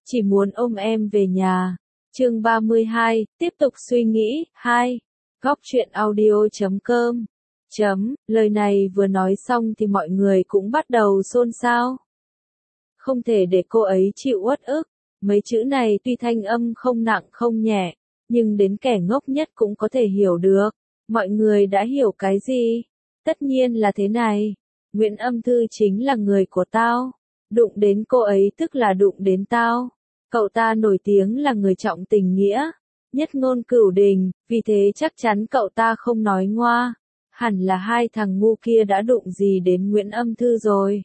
chỉ muốn ôm em về nhà. Chương 32, tiếp tục suy nghĩ, 2. Góc truyện audio.com. Lời này vừa nói xong thì mọi người cũng bắt đầu xôn xao. Không thể để cô ấy chịu uất ức. Mấy chữ này tuy thanh âm không nặng không nhẹ, nhưng đến kẻ ngốc nhất cũng có thể hiểu được. Mọi người đã hiểu cái gì? Tất nhiên là thế này. Nguyễn Âm Thư chính là người của tao. Đụng đến cô ấy tức là đụng đến tao. Cậu ta nổi tiếng là người trọng tình nghĩa, nhất ngôn cửu đình, vì thế chắc chắn cậu ta không nói ngoa. Hẳn là hai thằng ngu kia đã đụng gì đến Nguyễn Âm Thư rồi,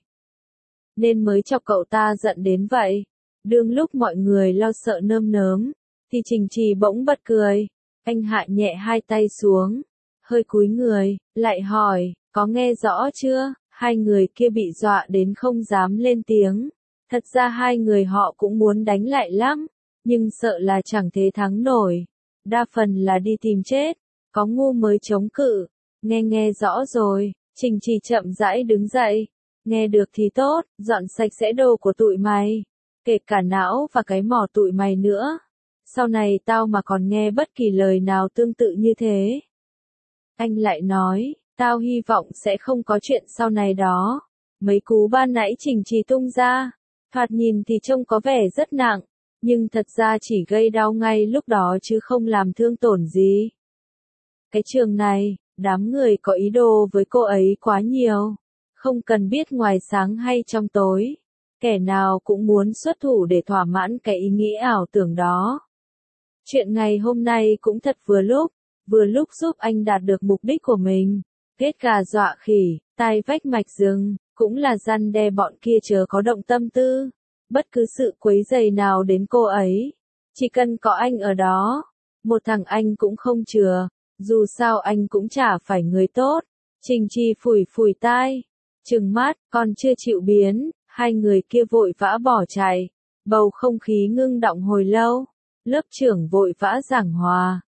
nên mới chọc cậu ta giận đến vậy. Đương lúc mọi người lo sợ nơm nớm, thì Trình Trì bỗng bật cười. Anh hạ nhẹ hai tay xuống, hơi cúi người, lại hỏi, có nghe rõ chưa? Hai người kia bị dọa đến không dám lên tiếng. Thật ra hai người họ cũng muốn đánh lại lắm, nhưng sợ là chẳng thể thắng nổi. Đa phần là đi tìm chết, có ngu mới chống cự. Nghe rõ rồi, Trình Trì chậm rãi đứng dậy. Nghe được thì tốt, dọn sạch sẽ đồ của tụi mày, kể cả não và cái mỏ tụi mày nữa. Sau này tao mà còn nghe bất kỳ lời nào tương tự như thế. Anh lại nói, tao hy vọng sẽ không có chuyện sau này đó. Mấy cú ban nãy Trình Trì tung ra, thoạt nhìn thì trông có vẻ rất nặng, nhưng thật ra chỉ gây đau ngay lúc đó chứ không làm thương tổn gì. Cái trường này, đám người có ý đồ với cô ấy quá nhiều. Không cần biết ngoài sáng hay trong tối, kẻ nào cũng muốn xuất thủ để thỏa mãn cái ý nghĩ ảo tưởng đó. Chuyện ngày hôm nay cũng thật vừa lúc giúp anh đạt được mục đích của mình. Kết gà dọa khỉ, tai vách mạch rừng, cũng là răn đe bọn kia chớ có động tâm tư. Bất cứ sự quấy rầy nào đến cô ấy, chỉ cần có anh ở đó, một thằng anh cũng không chừa, dù sao anh cũng chả phải người tốt. Trình Trì phủi tai, trừng mắt, còn chưa chịu biến, hai người kia vội vã bỏ chạy. Bầu không khí ngưng đọng hồi lâu. Lớp trưởng vội vã giảng hòa.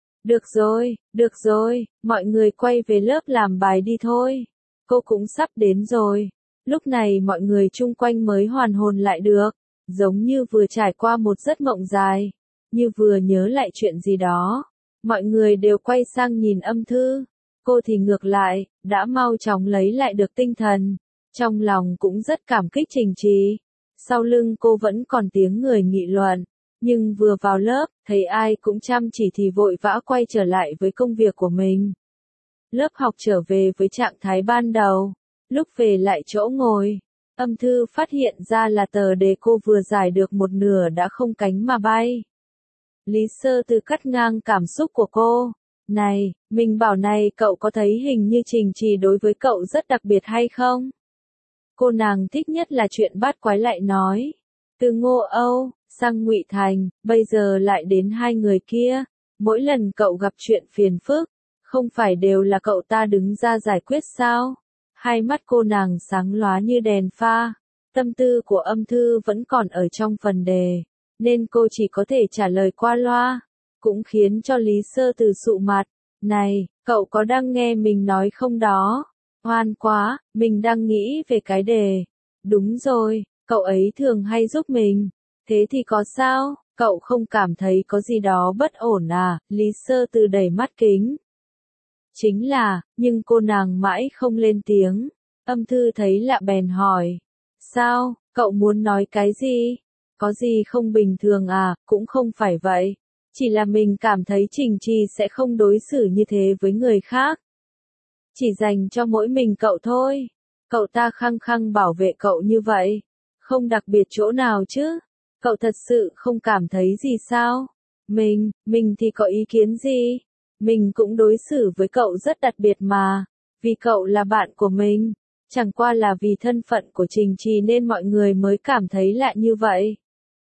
Được rồi, mọi người quay về lớp làm bài đi thôi. Cô cũng sắp đến rồi. Lúc này mọi người chung quanh mới hoàn hồn lại được, giống như vừa trải qua một giấc mộng dài, như vừa nhớ lại chuyện gì đó. Mọi người đều quay sang nhìn Âm Thư. Cô thì ngược lại, đã mau chóng lấy lại được tinh thần. Trong lòng cũng rất cảm kích Trình Trì. Sau lưng cô vẫn còn tiếng người nghị luận. Nhưng vừa vào lớp, thấy ai cũng chăm chỉ thì vội vã quay trở lại với công việc của mình. Lớp học trở về với trạng thái ban đầu. Lúc về lại chỗ ngồi, Âm Thư phát hiện ra là tờ đề cô vừa giải được một nửa đã không cánh mà bay. Lý Sơ Từ cắt ngang cảm xúc của cô. Này, mình bảo này, cậu có thấy hình như Trình Trì đối với cậu rất đặc biệt hay không? Cô nàng thích nhất là chuyện bát quái lại nói. Từ Ngô Âu, sang Ngụy Thành, bây giờ lại đến hai người kia. Mỗi lần cậu gặp chuyện phiền phức, không phải đều là cậu ta đứng ra giải quyết sao? Hai mắt cô nàng sáng lóa như đèn pha. Tâm tư của Âm Thư vẫn còn ở trong phần đề, nên cô chỉ có thể trả lời qua loa. Cũng khiến cho Lý Sơ Từ sụ mặt. Này, cậu có đang nghe mình nói không đó? Oan quá, mình đang nghĩ về cái đề. Đúng rồi, cậu ấy thường hay giúp mình. Thế thì có sao, cậu không cảm thấy có gì đó bất ổn à? Lý Sơ Từ đẩy mắt kính. Chính là, nhưng cô nàng mãi không lên tiếng. Âm Thư thấy lạ bèn hỏi. Sao, cậu muốn nói cái gì? Có gì không bình thường à? Cũng không phải vậy. Chỉ là mình cảm thấy Trình Trì sẽ không đối xử như thế với người khác. Chỉ dành cho mỗi mình cậu thôi. Cậu ta khăng khăng bảo vệ cậu như vậy. Không đặc biệt chỗ nào chứ? Cậu thật sự không cảm thấy gì sao? Mình thì có ý kiến gì? Mình cũng đối xử với cậu rất đặc biệt mà. Vì cậu là bạn của mình. Chẳng qua là vì thân phận của Trình Trì nên mọi người mới cảm thấy lạ như vậy.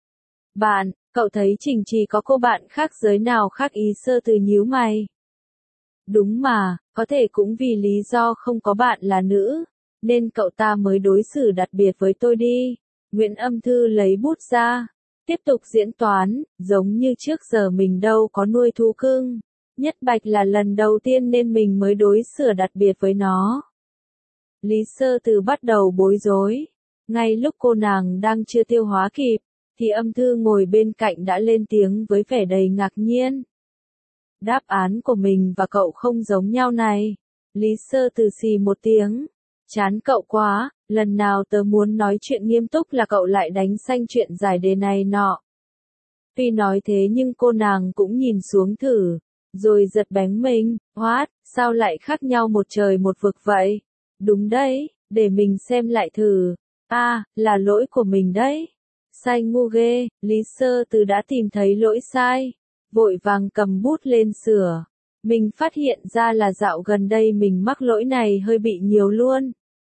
Bạn, cậu thấy Trình Trì có cô bạn khác giới nào khác? Ý Sơ Từ nhíu mày. Đúng mà, có thể cũng vì lý do không có bạn là nữ, nên cậu ta mới đối xử đặc biệt với tôi đi. Nguyễn Âm Thư lấy bút ra, tiếp tục diễn toán, giống như trước giờ mình đâu có nuôi thú cưng. Nhất Bạch là lần đầu tiên nên mình mới đối xử đặc biệt với nó. Lý Sơ Từ bắt đầu bối rối. Ngay lúc cô nàng đang chưa tiêu hóa kịp, thì âm thư ngồi bên cạnh đã lên tiếng với vẻ đầy ngạc nhiên. Đáp án của mình và cậu không giống nhau này. Lý Sơ Từ xì một tiếng. Chán cậu quá, lần nào tớ muốn nói chuyện nghiêm túc là cậu lại đánh xanh chuyện giải đề này nọ. Tuy nói thế nhưng cô nàng cũng nhìn xuống thử, rồi giật bánh mình, what, sao lại khác nhau một trời một vực vậy? Đúng đấy, để mình xem lại thử. Là lỗi của mình đấy. Sai ngu ghê, Lý Sơ Từ đã tìm thấy lỗi sai, vội vàng cầm bút lên sửa. Mình phát hiện ra là dạo gần đây mình mắc lỗi này hơi bị nhiều luôn.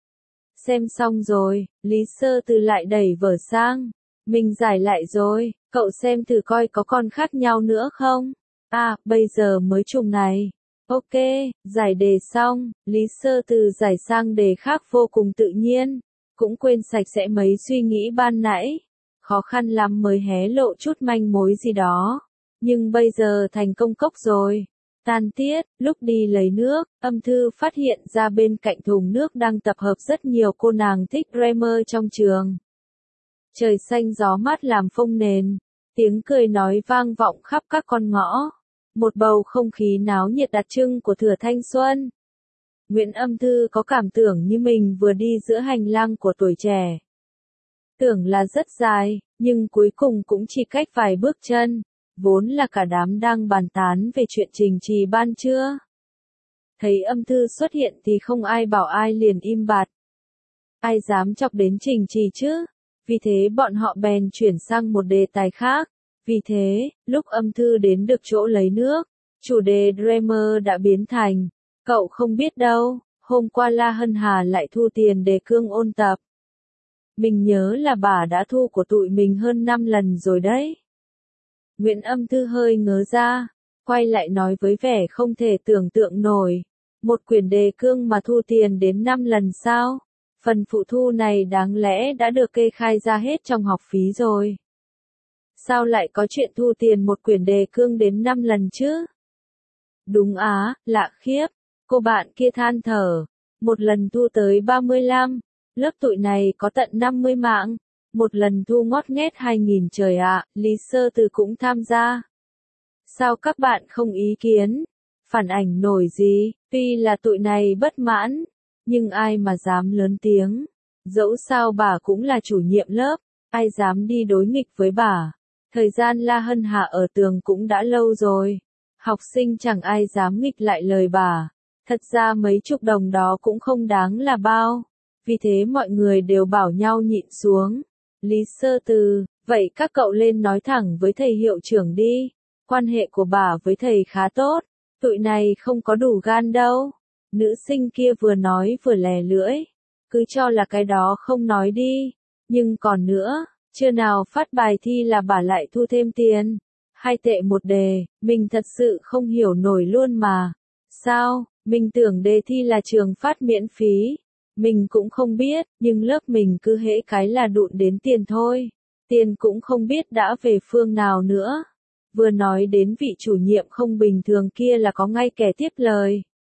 Xem xong rồi, Lý Sơ Từ lại đẩy vở sang. Mình giải lại rồi, cậu xem thử coi có con khác nhau nữa không? Bây giờ mới trùng này. Ok, giải đề xong, Lý Sơ Từ giải sang đề khác vô cùng tự nhiên, cũng quên sạch sẽ mấy suy nghĩ ban nãy. Khó khăn lắm mới hé lộ chút manh mối gì đó. Nhưng bây giờ thành công cốc rồi. Tan tiết, lúc đi lấy nước, âm thư phát hiện ra bên cạnh thùng nước đang tập hợp rất nhiều cô nàng thích grammar trong trường. Trời xanh gió mát làm phông nền, tiếng cười nói vang vọng khắp các con ngõ. Một bầu không khí náo nhiệt đặc trưng của thửa thanh xuân. Nguyễn Âm Thư có cảm tưởng như mình vừa đi giữa hành lang của tuổi trẻ. Tưởng là rất dài, nhưng cuối cùng cũng chỉ cách vài bước chân. Vốn là cả đám đang bàn tán về chuyện trình trì ban trưa. Thấy Âm Thư xuất hiện thì không ai bảo ai liền im bặt. Ai dám chọc đến trình trì chứ? Vì thế bọn họ bèn chuyển sang một đề tài khác. Vì thế, lúc Âm Thư đến được chỗ lấy nước, chủ đề Dreamer đã biến thành, cậu không biết đâu, hôm qua La Hân Hà lại thu tiền đề cương ôn tập. Mình nhớ là bà đã thu của tụi mình hơn 5 lần rồi đấy. Nguyễn Âm Thư hơi ngớ ra, quay lại nói với vẻ không thể tưởng tượng nổi. Một quyển đề cương mà thu tiền đến 5 lần sao? Phần phụ thu này đáng lẽ đã được kê khai ra hết trong học phí rồi. Sao lại có chuyện thu tiền một quyển đề cương đến 5 lần chứ? Đúng lạ khiếp. Cô bạn kia than thở. Một lần thu tới 35. Lớp tụi này có tận 50 mạng. Một lần thu ngót nghét 2.000 trời ạ. Lý Sơ Từ cũng tham gia. Sao các bạn không ý kiến? Phản ảnh nổi gì? Tuy là tụi này bất mãn, nhưng ai mà dám lớn tiếng. Dẫu sao bà cũng là chủ nhiệm lớp, ai dám đi đối nghịch với bà. Thời gian La Hân Hà ở tường cũng đã lâu rồi. Học sinh chẳng ai dám nghịch lại lời bà. Thật ra mấy chục đồng đó cũng không đáng là bao. Vì thế mọi người đều bảo nhau nhịn xuống. Lý Sơ Từ, vậy các cậu lên nói thẳng với thầy hiệu trưởng đi. Quan hệ của bà với thầy khá tốt. Tụi này không có đủ gan đâu. Nữ sinh kia vừa nói vừa lè lưỡi. Cứ cho là cái đó không nói đi. Nhưng còn nữa, chưa nào phát bài thi là bà lại thu thêm tiền. 2 tệ một đề, mình thật sự không hiểu nổi luôn mà. Sao, mình tưởng đề thi là trường phát miễn phí. Mình cũng không biết, nhưng lớp mình cứ hễ cái là đụng đến tiền thôi. Tiền cũng không biết đã về phương nào nữa. Vừa nói đến vị chủ nhiệm không bình thường kia là có ngay kẻ tiếp lời.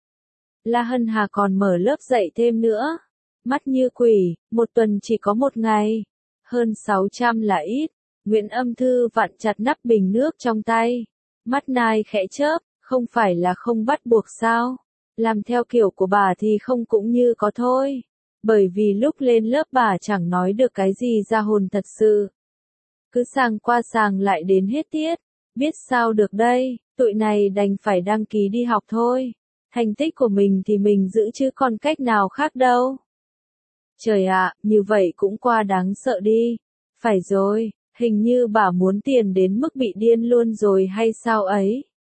La Hân Hà còn mở lớp dạy thêm nữa. Mắt như quỷ, một tuần chỉ có 1 ngày. Hơn 600 là ít. Nguyễn Âm Thư vặn chặt nắp bình nước trong tay. Mắt nai khẽ chớp, không phải là không bắt buộc sao? Làm theo kiểu của bà thì không cũng như có thôi. Bởi vì lúc lên lớp bà chẳng nói được cái gì ra hồn thật sự. Cứ sàng qua sàng lại đến hết tiết. Biết sao được đây, tụi này đành phải đăng ký đi học thôi. Thành tích của mình thì mình giữ chứ còn cách nào khác đâu. Trời ạ, như vậy cũng quá đáng sợ đi. Phải rồi, hình như bà muốn tiền đến mức bị điên luôn rồi hay sao ấy.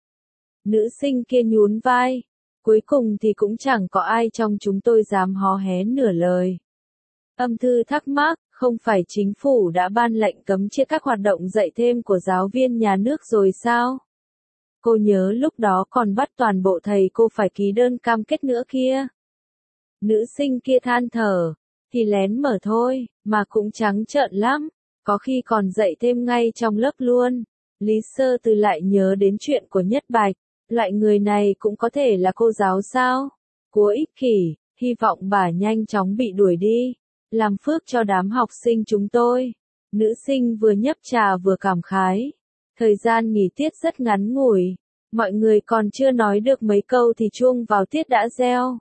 Nữ sinh kia nhún vai. Cuối cùng thì cũng chẳng có ai trong chúng tôi dám hó hé nửa lời. Âm Thư thắc mắc, không phải chính phủ đã ban lệnh cấm chia các hoạt động dạy thêm của giáo viên nhà nước rồi sao? Cô nhớ lúc đó còn bắt toàn bộ thầy cô phải ký đơn cam kết nữa kia. Nữ sinh kia than thở, thì lén mở thôi, mà cũng trắng trợn lắm, có khi còn dạy thêm ngay trong lớp luôn. Lý Sơ Từ lại nhớ đến chuyện của Nhất Bạch, loại người này cũng có thể là cô giáo sao? Cô ích kỷ, hy vọng bà nhanh chóng bị đuổi đi, làm phước cho đám học sinh chúng tôi. Nữ sinh vừa nhấp trà vừa cảm khái. Thời gian nghỉ tiết rất ngắn ngủi. Mọi người còn chưa nói được mấy câu thì chuông vào tiết đã reo.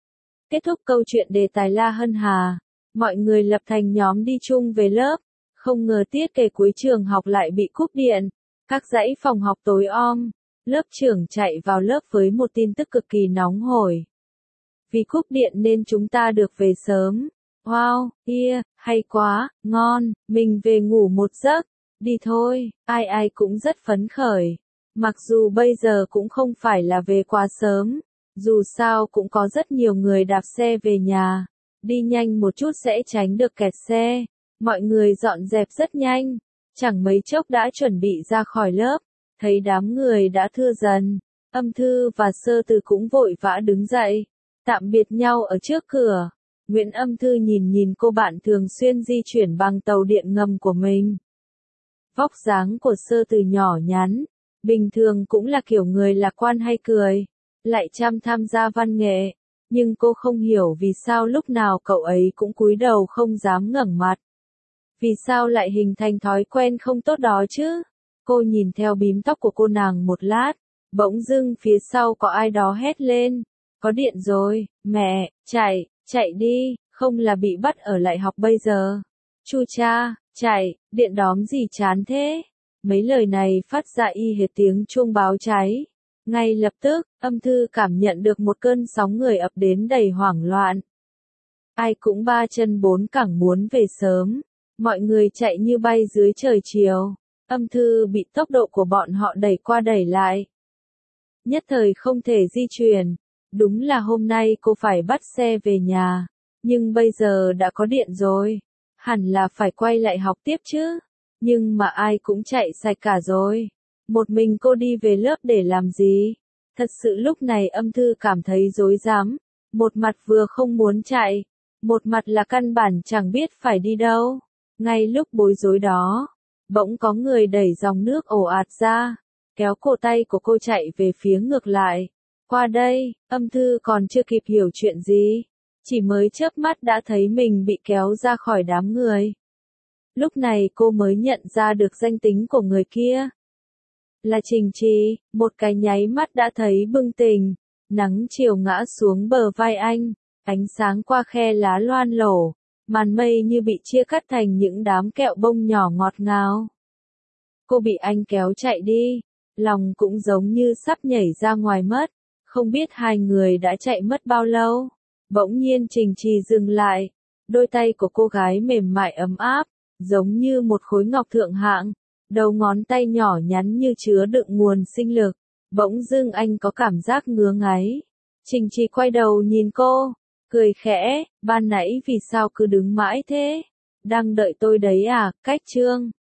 Kết thúc câu chuyện đề tài La Hân Hà. Mọi người lập thành nhóm đi chung về lớp. Không ngờ tiết kể cuối trường học lại bị cúp điện. Các dãy phòng học tối om. Lớp trưởng chạy vào lớp với một tin tức cực kỳ nóng hổi. Vì cúp điện nên chúng ta được về sớm. Wow, hay quá, ngon, mình về ngủ một giấc. Đi thôi, ai ai cũng rất phấn khởi. Mặc dù bây giờ cũng không phải là về quá sớm. Dù sao cũng có rất nhiều người đạp xe về nhà. Đi nhanh một chút sẽ tránh được kẹt xe. Mọi người dọn dẹp rất nhanh. Chẳng mấy chốc đã chuẩn bị ra khỏi lớp. Thấy đám người đã thưa dần. Âm Thư và Sơ Từ cũng vội vã đứng dậy. Tạm biệt nhau ở trước cửa. Nguyễn Âm Thư nhìn nhìn cô bạn thường xuyên di chuyển bằng tàu điện ngầm của mình. Vóc dáng của Sơ Từ nhỏ nhắn. Bình thường cũng là kiểu người lạc quan hay cười. Lại chăm tham gia văn nghệ. Nhưng cô không hiểu vì sao lúc nào cậu ấy cũng cúi đầu không dám ngẩng mặt. Vì sao lại hình thành thói quen không tốt đó chứ? Cô nhìn theo bím tóc của cô nàng một lát. Bỗng dưng phía sau có ai đó hét lên. Có điện rồi, mẹ, chạy đi, không là bị bắt ở lại học bây giờ. Chu cha, chạy, điện đóm gì chán thế? Mấy lời này phát ra y hệt tiếng chuông báo cháy. Ngay lập tức, Âm Thư cảm nhận được một cơn sóng người ập đến đầy hoảng loạn. Ai cũng ba chân bốn cẳng muốn về sớm. Mọi người chạy như bay dưới trời chiều. Âm Thư bị tốc độ của bọn họ đẩy qua đẩy lại. Nhất thời không thể di chuyển. Đúng là hôm nay cô phải bắt xe về nhà. Nhưng bây giờ đã có điện rồi. Hẳn là phải quay lại học tiếp chứ. Nhưng mà ai cũng chạy sạch cả rồi. Một mình cô đi về lớp để làm gì? Thật sự lúc này Âm Thư cảm thấy rối rắm. Một mặt vừa không muốn chạy. Một mặt là căn bản chẳng biết phải đi đâu. Ngay lúc bối rối đó. Bỗng có người đẩy dòng nước ồ ạt ra. Kéo cổ tay của cô chạy về phía ngược lại. Qua đây, Âm Thư còn chưa kịp hiểu chuyện gì. Chỉ mới chớp mắt đã thấy mình bị kéo ra khỏi đám người. Lúc này cô mới nhận ra được danh tính của người kia. Là Trình Trì, một cái nháy mắt đã thấy bừng tỉnh. Nắng chiều ngã xuống bờ vai anh, ánh sáng qua khe lá loan lổ. Màn mây như bị chia cắt thành những đám kẹo bông nhỏ ngọt ngào. Cô bị anh kéo chạy đi, lòng cũng giống như sắp nhảy ra ngoài mất. Không biết hai người đã chạy mất bao lâu. Bỗng nhiên Trình Trì dừng lại. Đôi tay của cô gái mềm mại ấm áp, giống như một khối ngọc thượng hạng. Đầu ngón tay nhỏ nhắn như chứa đựng nguồn sinh lực. Bỗng dưng anh có cảm giác ngứa ngáy. Trình Trì quay đầu nhìn cô, cười khẽ, ban nãy vì sao cứ đứng mãi thế? Đang đợi tôi đấy à, Cách Trương.